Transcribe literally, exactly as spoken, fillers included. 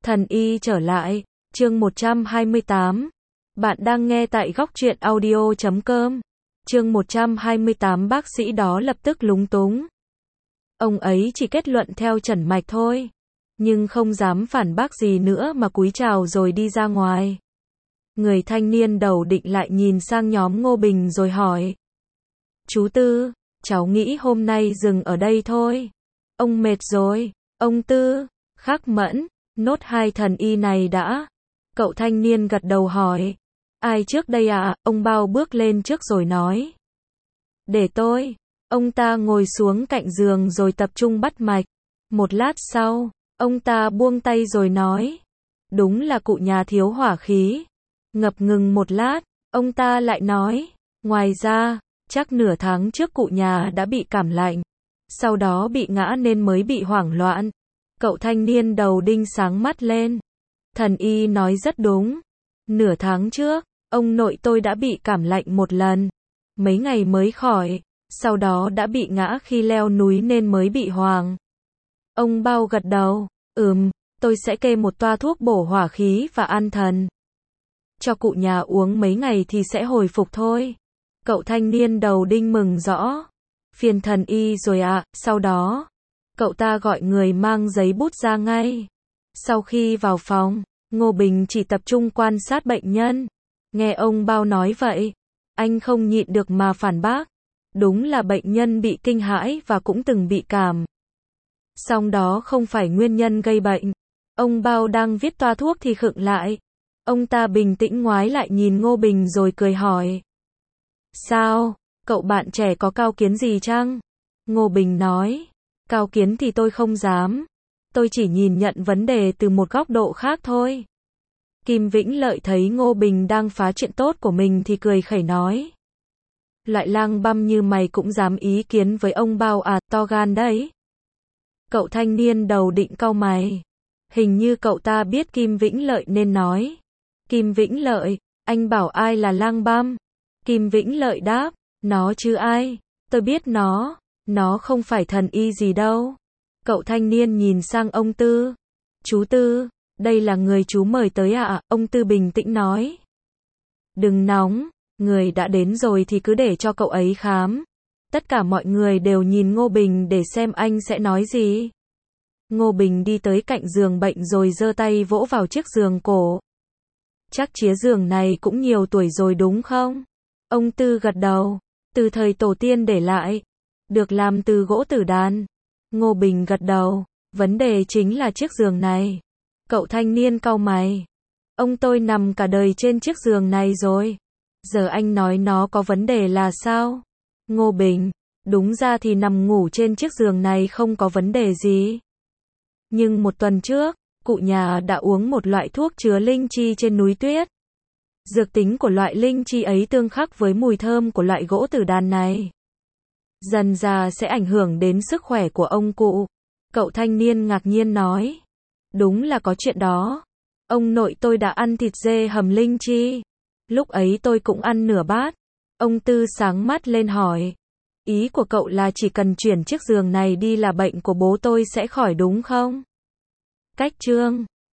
Thần y trở lại, chương một trăm hai mươi tám. Bạn đang nghe tại góc truyện audio chấm com. Chương một trăm hai mươi tám bác sĩ đó lập tức lúng túng. Ông ấy chỉ kết luận theo trần mạch thôi, nhưng không dám phản bác gì nữa mà cúi chào rồi đi ra ngoài. Người thanh niên đầu định lại nhìn sang nhóm Ngô Bình rồi hỏi. Chú Tư, cháu nghĩ hôm nay dừng ở đây thôi. Ông mệt rồi. Ông Tư, Khắc Mẫn, nốt hai thần y này đã. Cậu thanh niên gật đầu hỏi. Ai trước đây ạ? À? Ông Bao bước lên trước rồi nói. Để tôi. Ông ta ngồi xuống cạnh giường rồi tập trung bắt mạch. Một lát sau, ông ta buông tay rồi nói. Đúng là cụ nhà thiếu hỏa khí. Ngập ngừng một lát, ông ta lại nói. Ngoài ra, chắc nửa tháng trước cụ nhà đã bị cảm lạnh. Sau đó bị ngã nên mới bị hoảng loạn. Cậu thanh niên đầu đinh sáng mắt lên. Thần y nói rất đúng. Nửa tháng trước, ông nội tôi đã bị cảm lạnh một lần. Mấy ngày mới khỏi. Sau đó đã bị ngã khi leo núi nên mới bị hoảng. Ông Bao gật đầu. Ừm, tôi sẽ kê một toa thuốc bổ hỏa khí và an thần. Cho cụ nhà uống mấy ngày thì sẽ hồi phục thôi. Cậu thanh niên đầu đinh mừng rõ. Phiền thần y rồi ạ. À. Sau đó, cậu ta gọi người mang giấy bút ra ngay. Sau khi vào phòng, Ngô Bình chỉ tập trung quan sát bệnh nhân. Nghe ông Bao nói vậy, anh không nhịn được mà phản bác. Đúng là bệnh nhân bị kinh hãi và cũng từng bị cảm. Song đó không phải nguyên nhân gây bệnh. Ông Bao đang viết toa thuốc thì khựng lại. Ông ta bình tĩnh ngoái lại nhìn Ngô Bình rồi cười hỏi. Sao, cậu bạn trẻ có cao kiến gì chăng? Ngô Bình nói. Cao kiến thì tôi không dám. Tôi chỉ nhìn nhận vấn đề từ một góc độ khác thôi. Kim Vĩnh Lợi thấy Ngô Bình đang phá chuyện tốt của mình thì cười khẩy nói. Loại lang băm như mày cũng dám ý kiến với ông Bao à, to gan đấy. Cậu thanh niên đầu định cau mày. Hình như cậu ta biết Kim Vĩnh Lợi nên nói. Kim Vĩnh Lợi, anh bảo ai là lang băm? Kim Vĩnh Lợi đáp, nó chứ ai? Tôi biết nó, nó không phải thần y gì đâu. Cậu thanh niên nhìn sang ông Tư. Chú Tư, đây là người chú mời tới ạ, à? Ông Tư bình tĩnh nói. Đừng nóng, người đã đến rồi thì cứ để cho cậu ấy khám. Tất cả mọi người đều nhìn Ngô Bình để xem anh sẽ nói gì. Ngô Bình đi tới cạnh giường bệnh rồi giơ tay vỗ vào chiếc giường cổ. Chắc chiếc giường này cũng nhiều tuổi rồi đúng không? Ông Tư gật đầu. Từ thời tổ tiên để lại. Được làm từ gỗ tử đàn. Ngô Bình gật đầu. Vấn đề chính là chiếc giường này. Cậu thanh niên cau mày. Ông tôi nằm cả đời trên chiếc giường này rồi. Giờ anh nói nó có vấn đề là sao? Ngô Bình. Đúng ra thì nằm ngủ trên chiếc giường này không có vấn đề gì. Nhưng một tuần trước, cụ nhà đã uống một loại thuốc chứa linh chi trên núi tuyết. Dược tính của loại linh chi ấy tương khắc với mùi thơm của loại gỗ tử đàn này. Dần dà sẽ ảnh hưởng đến sức khỏe của ông cụ. Cậu thanh niên ngạc nhiên nói. Đúng là có chuyện đó. Ông nội tôi đã ăn thịt dê hầm linh chi. Lúc ấy tôi cũng ăn nửa bát. Ông Tư sáng mắt lên hỏi. Ý của cậu là chỉ cần chuyển chiếc giường này đi là bệnh của bố tôi sẽ khỏi đúng không? Cách chương